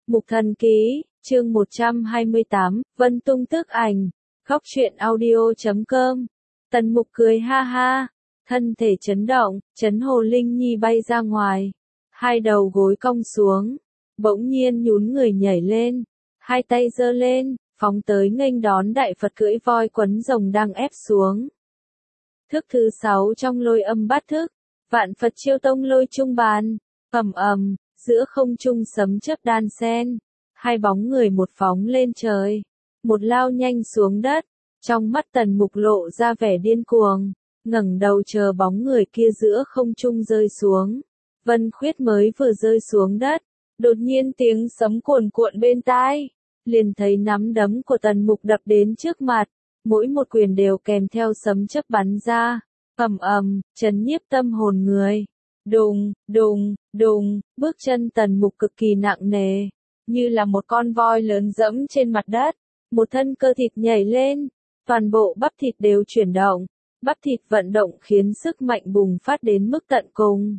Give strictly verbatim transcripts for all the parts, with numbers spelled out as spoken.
Mục Thần Ký, chương một trăm hai mươi tám, Vân Tung tức ảnh, góc truyện audio chấm com. Tần Mục cười ha ha, thân thể chấn động, chấn Hồ Linh Nhi bay ra ngoài, hai đầu gối cong xuống, bỗng nhiên nhún người nhảy lên, hai tay giơ lên, phóng tới nghênh đón đại Phật cưỡi voi quấn rồng đang ép xuống. Thức thứ sáu trong lôi âm bát thức, vạn Phật chiêu tông lôi trung bàn, ầm ầm, giữa không trung sấm chớp đan sen, hai bóng người một phóng lên trời, một lao nhanh xuống đất, trong mắt Tần Mục lộ ra vẻ điên cuồng, ngẩng đầu chờ bóng người kia giữa không trung rơi xuống. Vân Khuyết mới vừa rơi xuống đất, đột nhiên tiếng sấm cuồn cuộn bên tai, liền thấy nắm đấm của Tần Mục đập đến trước mặt, mỗi một quyền đều kèm theo sấm chớp bắn ra, ầm ầm, chấn nhiếp tâm hồn người. Đùng, đùng, đùng, bước chân Tần Mục cực kỳ nặng nề, như là một con voi lớn dẫm trên mặt đất, một thân cơ thịt nhảy lên, toàn bộ bắp thịt đều chuyển động, bắp thịt vận động khiến sức mạnh bùng phát đến mức tận cùng.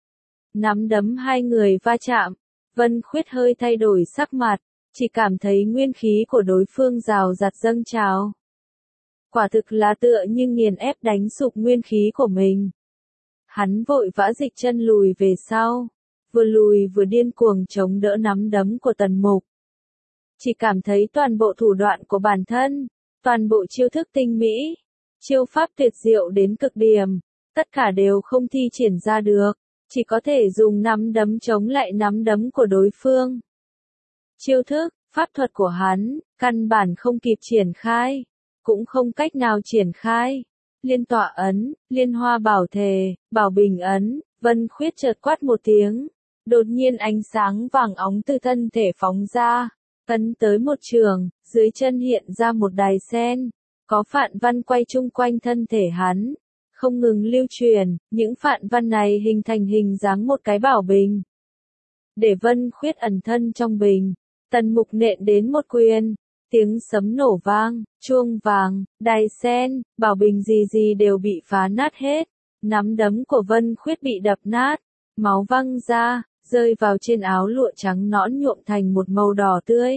Nắm đấm hai người va chạm, Vân Khuyết hơi thay đổi sắc mặt, chỉ cảm thấy nguyên khí của đối phương rào rạt dâng trào. Quả thực là tựa như nghiền ép đánh sụp nguyên khí của mình. Hắn vội vã dịch chân lùi về sau, vừa lùi vừa điên cuồng chống đỡ nắm đấm của Tần Mục. Chỉ cảm thấy toàn bộ thủ đoạn của bản thân, toàn bộ chiêu thức tinh mỹ, chiêu pháp tuyệt diệu đến cực điểm, tất cả đều không thi triển ra được, chỉ có thể dùng nắm đấm chống lại nắm đấm của đối phương. Chiêu thức, pháp thuật của hắn, căn bản không kịp triển khai, cũng không cách nào triển khai. Liên tọa ấn, liên hoa bảo thề, bảo bình ấn, Vân Khuyết chợt quát một tiếng. Đột nhiên ánh sáng vàng óng từ thân thể phóng ra, ấn tới một trường, dưới chân hiện ra một đài sen, có phạn văn quay chung quanh thân thể hắn, không ngừng lưu truyền, những phạn văn này hình thành hình dáng một cái bảo bình. Để Vân Khuyết ẩn thân trong bình, Tần Mục nện đến một quyền. Tiếng sấm nổ vang, chuông vàng, đài sen, bảo bình gì gì đều bị phá nát hết. Nắm đấm của Vân Khuyết bị đập nát, máu văng ra, rơi vào trên áo lụa trắng nõn nhuộm thành một màu đỏ tươi.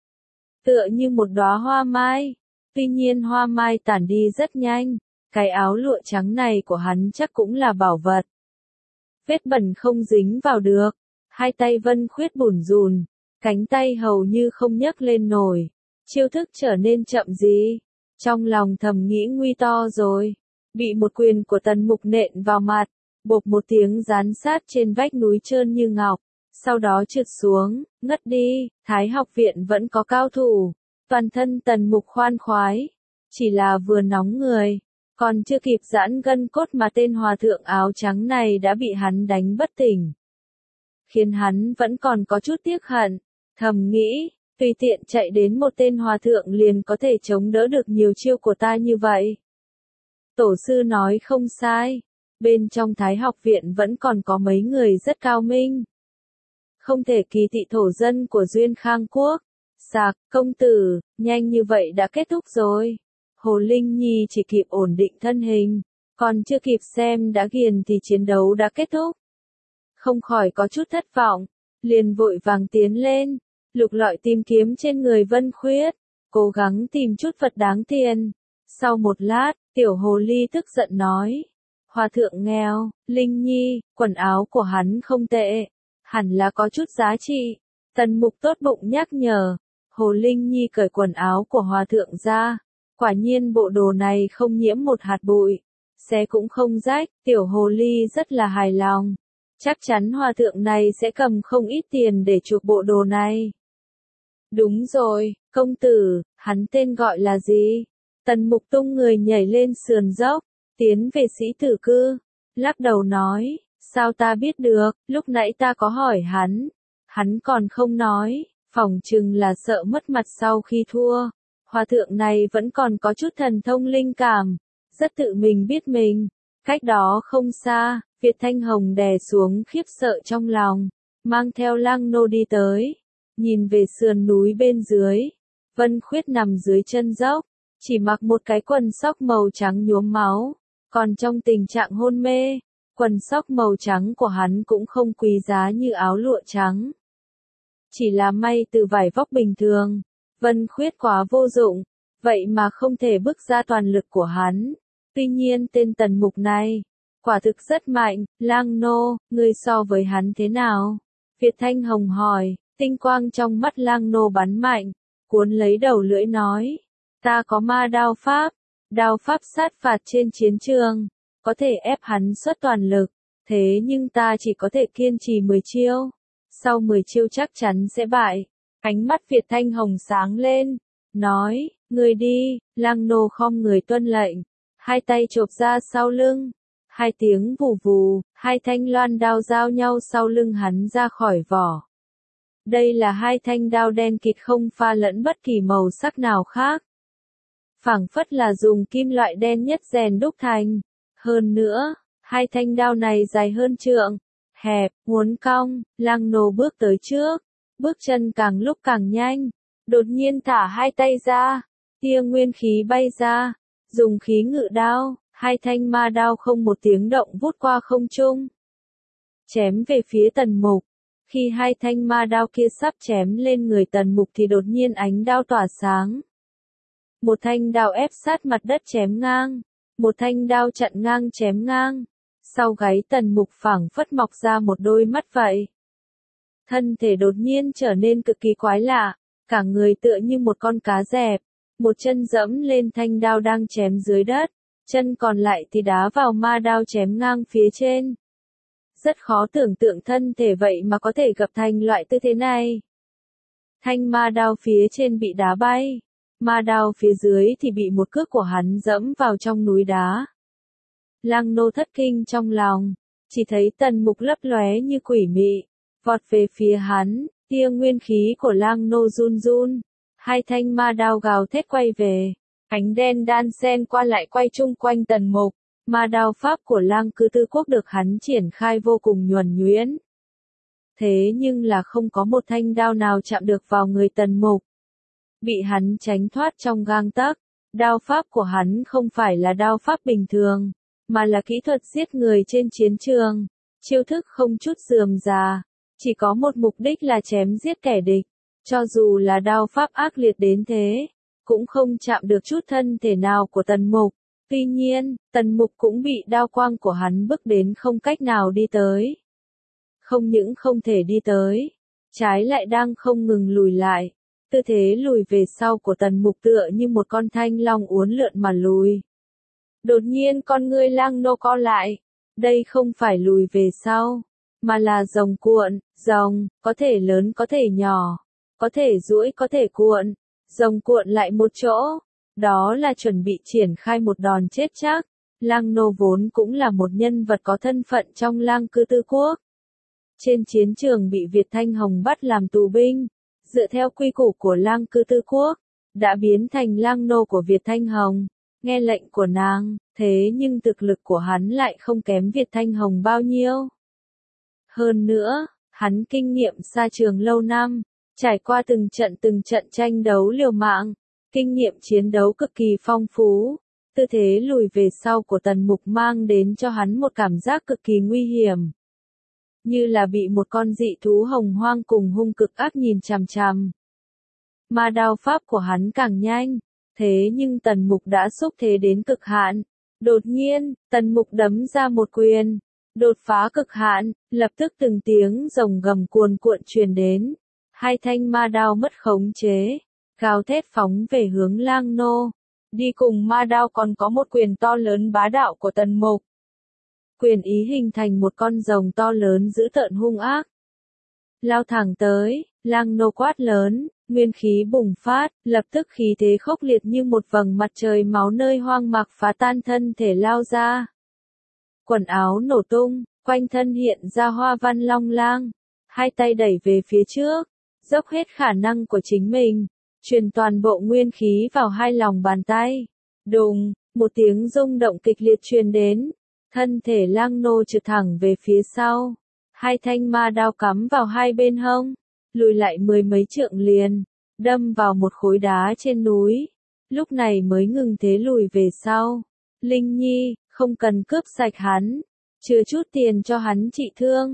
Tựa như một đóa hoa mai. Tuy nhiên hoa mai tản đi rất nhanh, cái áo lụa trắng này của hắn chắc cũng là bảo vật. Vết bẩn không dính vào được, hai tay Vân Khuyết bủn rùn, cánh tay hầu như không nhấc lên nổi. Chiêu thức trở nên chậm gì, trong lòng thầm nghĩ nguy to rồi, bị một quyền của Tần Mục nện vào mặt, bộp một tiếng dán sát trên vách núi trơn như ngọc, sau đó trượt xuống, ngất đi. Thái học viện vẫn có cao thủ, toàn thân Tần Mục khoan khoái, chỉ là vừa nóng người, còn chưa kịp giãn gân cốt mà tên hòa thượng áo trắng này đã bị hắn đánh bất tỉnh, khiến hắn vẫn còn có chút tiếc hận, thầm nghĩ. Tùy tiện chạy đến một tên hòa thượng liền có thể chống đỡ được nhiều chiêu của ta như vậy. Tổ sư nói không sai, bên trong Thái học viện vẫn còn có mấy người rất cao minh. Không thể kỳ thị thổ dân của Duyên Khang Quốc. Sạc, công tử, nhanh như vậy đã kết thúc rồi. Hồ Linh Nhi chỉ kịp ổn định thân hình, còn chưa kịp xem đã ghiền thì chiến đấu đã kết thúc. Không khỏi có chút thất vọng, liền vội vàng tiến lên. Lục lọi tìm kiếm trên người Vân Khuyết, cố gắng tìm chút vật đáng tiền. Sau một lát, tiểu hồ ly tức giận nói. Hòa thượng nghèo, Linh Nhi, quần áo của hắn không tệ, hẳn là có chút giá trị. Tần Mục tốt bụng nhắc nhở. Hồ Linh Nhi cởi quần áo của hòa thượng ra. Quả nhiên bộ đồ này không nhiễm một hạt bụi, xé cũng không rách. Tiểu hồ ly rất là hài lòng. Chắc chắn hòa thượng này sẽ cầm không ít tiền để chuộc bộ đồ này. Đúng rồi, công tử, hắn tên gọi là gì? Tần Mục tung người nhảy lên sườn dốc, tiến về sĩ tử cư, lắc đầu nói, sao ta biết được, lúc nãy ta có hỏi hắn, hắn còn không nói, phỏng chừng là sợ mất mặt sau khi thua. Hòa thượng này vẫn còn có chút thần thông linh cảm, rất tự mình biết mình. Cách đó không xa, Việt Thanh Hồng đè xuống khiếp sợ trong lòng, mang theo Lang Nô đi tới. Nhìn về sườn núi bên dưới, Vân Khuyết nằm dưới chân dốc, chỉ mặc một cái quần sóc màu trắng nhuốm máu, còn trong tình trạng hôn mê, quần sóc màu trắng của hắn cũng không quý giá như áo lụa trắng. chỉ là may từ vải vóc bình thường. Vân Khuyết quá vô dụng, vậy mà không thể bức ra toàn lực của hắn. Tuy nhiên tên Tần Mục này, quả thực rất mạnh. Lang Nô, ngươi so với hắn thế nào? Việt Thanh Hồng hỏi. Tinh quang trong mắt Lang Nô bắn mạnh, cuốn lấy đầu lưỡi nói. Ta có ma đao pháp, đao pháp sát phạt trên chiến trường, có thể ép hắn xuất toàn lực, thế nhưng ta chỉ có thể kiên trì mười chiêu, sau mười chiêu chắc chắn sẽ bại. Ánh mắt Việt Thanh Hồng sáng lên, nói, người đi. Lang Nô khom người tuân lệnh, hai tay chộp ra sau lưng, hai tiếng vù vù, hai thanh loan đao giao nhau sau lưng hắn ra khỏi vỏ. Đây là hai thanh đao đen kịt không pha lẫn bất kỳ màu sắc nào khác. Phảng phất là dùng kim loại đen nhất rèn đúc thành. Hơn nữa, hai thanh đao này dài hơn trượng, hẹp, uốn cong. Lang Nô bước tới trước, bước chân càng lúc càng nhanh, đột nhiên thả hai tay ra, tia nguyên khí bay ra, dùng khí ngự đao, hai thanh ma đao không một tiếng động vút qua không trung, chém về phía Tần Mục. Khi hai thanh ma đao kia sắp chém lên người Tần Mục thì đột nhiên ánh đao tỏa sáng. Một thanh đao ép sát mặt đất chém ngang, một thanh đao chặn ngang chém ngang. Sau gáy Tần Mục phảng phất mọc ra một đôi mắt vậy. Thân thể đột nhiên trở nên cực kỳ quái lạ, cả người tựa như một con cá dẹp, một chân dẫm lên thanh đao đang chém dưới đất, chân còn lại thì đá vào ma đao chém ngang phía trên. Rất khó tưởng tượng thân thể vậy mà có thể gặp thành loại tư thế này. Thanh ma đao phía trên bị đá bay, ma đao phía dưới thì bị một cước của hắn dẫm vào trong núi đá. Lang Nô thất kinh trong lòng, chỉ thấy Tần Mục lấp lóe như quỷ mị, vọt về phía hắn, tia nguyên khí của Lang Nô run run, hai thanh ma đao gào thét quay về, ánh đen đan xen qua lại quay chung quanh Tần Mục. Ma đao pháp của Lang Cư Tư Quốc được hắn triển khai vô cùng nhuần nhuyễn. Thế nhưng là không có một thanh đao nào chạm được vào người Tần Mục. Bị hắn tránh thoát trong gang tấc. Đao pháp của hắn không phải là đao pháp bình thường, mà là kỹ thuật giết người trên chiến trường. Chiêu thức không chút rườm rà, chỉ có một mục đích là chém giết kẻ địch. Cho dù là đao pháp ác liệt đến thế, cũng không chạm được chút thân thể nào của Tần Mục. Tuy nhiên, Tần Mục cũng bị đao quang của hắn bức đến không cách nào đi tới. Không những không thể đi tới, trái lại đang không ngừng lùi lại. Tư thế lùi về sau của Tần Mục tựa như một con thanh long uốn lượn mà lùi. Đột nhiên con ngươi Lang Nô co lại. Đây không phải lùi về sau, mà là rồng cuộn. Rồng, có thể lớn có thể nhỏ, có thể duỗi có thể cuộn. Rồng cuộn lại một chỗ. Đó là chuẩn bị triển khai một đòn chết chắc. Lang Nô vốn cũng là một nhân vật có thân phận trong Lang Cư Tư Quốc. Trên chiến trường bị Việt Thanh Hồng bắt làm tù binh, dựa theo quy củ của Lang Cư Tư Quốc, đã biến thành Lang Nô của Việt Thanh Hồng, nghe lệnh của nàng, thế nhưng thực lực của hắn lại không kém Việt Thanh Hồng bao nhiêu. Hơn nữa, hắn kinh nghiệm xa trường lâu năm, trải qua từng trận từng trận tranh đấu liều mạng. Kinh nghiệm chiến đấu cực kỳ phong phú, tư thế lùi về sau của Tần Mục mang đến cho hắn một cảm giác cực kỳ nguy hiểm. Như là bị một con dị thú hồng hoang cùng hung cực ác nhìn chằm chằm. Ma đao pháp của hắn càng nhanh, thế nhưng Tần Mục đã xúc thế đến cực hạn. Đột nhiên, Tần Mục đấm ra một quyền, đột phá cực hạn, lập tức từng tiếng rồng gầm cuồn cuộn truyền đến. Hai thanh ma đao mất khống chế, gào thét phóng về hướng Lang Nô. Đi cùng ma đao còn có một quyền to lớn bá đạo của Tần Mục. Quyền ý hình thành một con rồng to lớn dữ tợn hung ác. Lao thẳng tới, Lang Nô quát lớn, nguyên khí bùng phát, lập tức khí thế khốc liệt như một vầng mặt trời máu nơi hoang mạc phá tan thân thể lao ra. Quần áo nổ tung, quanh thân hiện ra hoa văn long lang, hai tay đẩy về phía trước, dốc hết khả năng của chính mình. Truyền toàn bộ nguyên khí vào hai lòng bàn tay. Đùng, một tiếng rung động kịch liệt truyền đến. Thân thể Lang Nô trượt thẳng về phía sau. Hai thanh ma đao cắm vào hai bên hông. Lùi lại mười mấy trượng liền. Đâm vào một khối đá trên núi. Lúc này mới ngừng thế lùi về sau. Linh Nhi, không cần cướp sạch hắn. Chừa chút tiền cho hắn trị thương.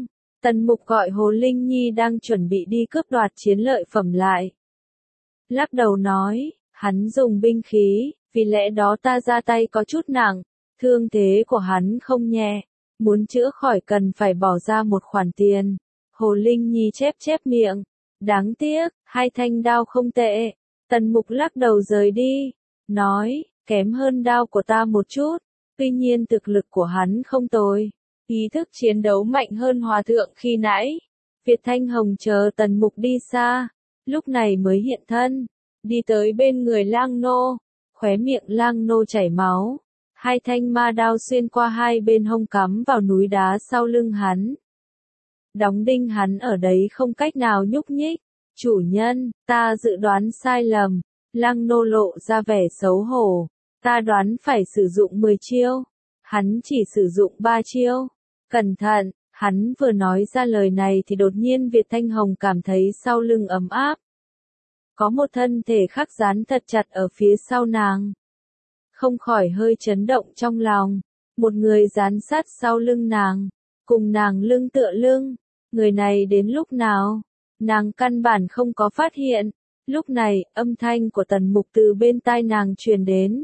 Tần Mục gọi Hồ Linh Nhi đang chuẩn bị đi cướp đoạt chiến lợi phẩm lại. Lắc đầu nói, hắn dùng binh khí, vì lẽ đó ta ra tay có chút nặng, thương thế của hắn không nhẹ, muốn chữa khỏi cần phải bỏ ra một khoản tiền. Hồ Linh Nhi chép chép miệng, đáng tiếc, hai thanh đao không tệ. Tần Mục lắc đầu rời đi, nói, kém hơn đao của ta một chút, tuy nhiên thực lực của hắn không tồi, ý thức chiến đấu mạnh hơn hòa thượng khi nãy. Việt Thanh Hồng chờ Tần Mục đi xa, lúc này mới hiện thân, đi tới bên người Lang Nô, khóe miệng Lang Nô chảy máu, hai thanh ma đao xuyên qua hai bên hông cắm vào núi đá sau lưng hắn. Đóng đinh hắn ở đấy không cách nào nhúc nhích. Chủ nhân, ta dự đoán sai lầm. Lang Nô lộ ra vẻ xấu hổ. Ta đoán phải sử dụng mười chiêu. Hắn chỉ sử dụng ba chiêu. Cẩn thận, hắn vừa nói ra lời này thì đột nhiên Việt Thanh Hồng cảm thấy sau lưng ấm áp. Có một thân thể khắc dán thật chặt ở phía sau nàng. Không khỏi hơi chấn động trong lòng. Một người dán sát sau lưng nàng, cùng nàng lưng tựa lưng. Người này đến lúc nào? Nàng căn bản không có phát hiện. Lúc này, âm thanh của Tần Mục từ bên tai nàng truyền đến.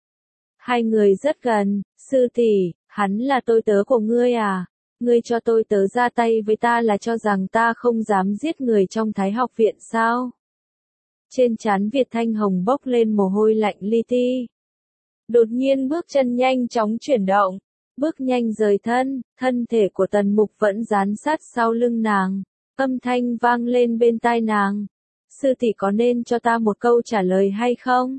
Hai người rất gần, sư tỷ, hắn là tôi tớ của ngươi à? Ngươi cho tôi tớ ra tay với ta là cho rằng ta không dám giết người trong Thái học viện sao? Trên trán Việt Thanh Hồng bốc lên mồ hôi lạnh li ti. Đột nhiên bước chân nhanh chóng chuyển động, bước nhanh rời thân, thân thể của Tần Mục vẫn dán sát sau lưng nàng. Âm thanh vang lên bên tai nàng. Sư tỷ có nên cho ta một câu trả lời hay không?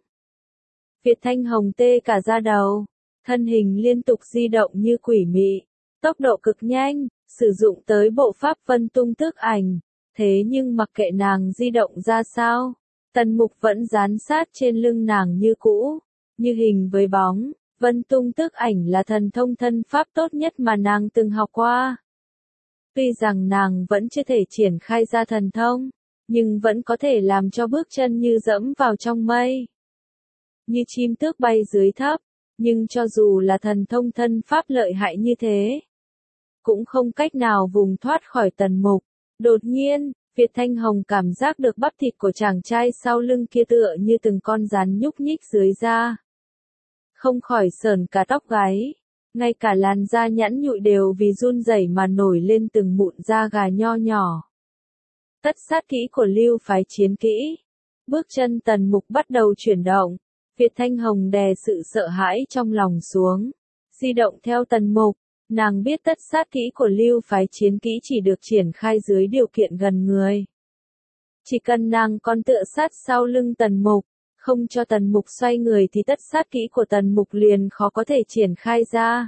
Việt Thanh Hồng tê cả da đầu, thân hình liên tục di động như quỷ mị, tốc độ cực nhanh, sử dụng tới bộ pháp Vân Tung Tước Ảnh. Thế nhưng mặc kệ nàng di động ra sao, Tần Mục vẫn dán sát trên lưng nàng như cũ, như hình với bóng. Vân Tung Tước Ảnh là thần thông thân pháp tốt nhất mà nàng từng học qua. Tuy rằng nàng vẫn chưa thể triển khai ra thần thông, nhưng vẫn có thể làm cho bước chân như dẫm vào trong mây. Như chim tước bay dưới thấp, nhưng cho dù là thần thông thân pháp lợi hại như thế, cũng không cách nào vùng thoát khỏi Tần Mục. Đột nhiên, Việt Thanh Hồng cảm giác được bắp thịt của chàng trai sau lưng kia tựa như từng con rắn nhúc nhích dưới da. Không khỏi sởn cả tóc gáy, ngay cả làn da nhẵn nhụi đều vì run rẩy mà nổi lên từng mụn da gà nho nhỏ. Tất sát kỹ của lưu phái chiến kỹ. Bước chân Tần Mục bắt đầu chuyển động, Việt Thanh Hồng đè sự sợ hãi trong lòng xuống, di động theo Tần Mục. Nàng biết tất sát kỹ của lưu phái chiến kỹ chỉ được triển khai dưới điều kiện gần người. Chỉ cần nàng còn tựa sát sau lưng Tần Mục, không cho Tần Mục xoay người thì tất sát kỹ của Tần Mục liền khó có thể triển khai ra.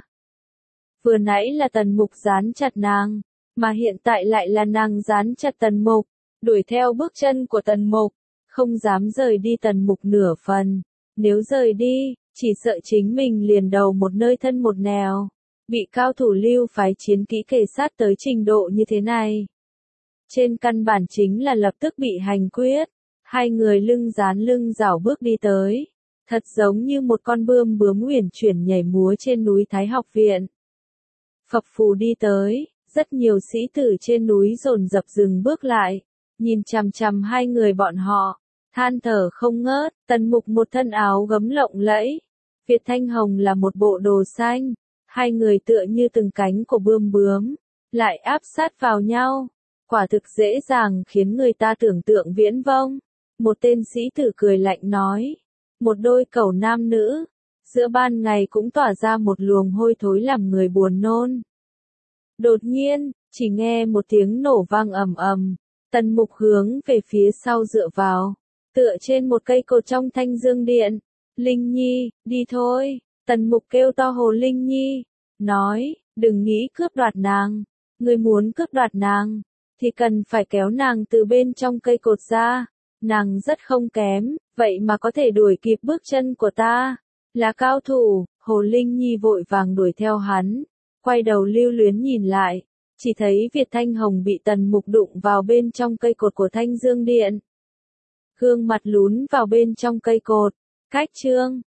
Vừa nãy là Tần Mục dán chặt nàng, mà hiện tại lại là nàng dán chặt Tần Mục, đuổi theo bước chân của Tần Mục, không dám rời đi Tần Mục nửa phần. Nếu rời đi, chỉ sợ chính mình liền đầu một nơi thân một nẻo. Bị cao thủ lưu phái chiến kỹ kề sát tới trình độ như thế này, trên căn bản chính là lập tức bị hành quyết. Hai người lưng dán lưng rảo bước đi tới, thật giống như một con bươm bướm uyển chuyển nhảy múa trên núi Thái học viện. Phập phù đi tới, rất nhiều sĩ tử trên núi dồn dập dừng bước lại, nhìn chằm chằm hai người bọn họ, than thở không ngớt. Tần Mục một thân áo gấm lộng lẫy, Việt Thanh Hồng là một bộ đồ xanh. Hai người tựa như từng cánh của bươm bướm, lại áp sát vào nhau. Quả thực dễ dàng khiến người ta tưởng tượng viễn vông. Một tên sĩ tử cười lạnh nói. Một đôi cẩu nam nữ, giữa ban ngày cũng tỏa ra một luồng hôi thối làm người buồn nôn. Đột nhiên, chỉ nghe một tiếng nổ vang ầm ầm. Tần Mục hướng về phía sau dựa vào, tựa trên một cây cột trong Thanh Dương Điện. Linh Nhi, đi thôi. Tần Mục kêu to Hồ Linh Nhi, nói, đừng nghĩ cướp đoạt nàng. Ngươi muốn cướp đoạt nàng, thì cần phải kéo nàng từ bên trong cây cột ra. Nàng rất không kém, vậy mà có thể đuổi kịp bước chân của ta. Là cao thủ. Hồ Linh Nhi vội vàng đuổi theo hắn, quay đầu lưu luyến nhìn lại, chỉ thấy Việt Thanh Hồng bị Tần Mục đụng vào bên trong cây cột của Thanh Dương Điện. Gương mặt lún vào bên trong cây cột, cách chương.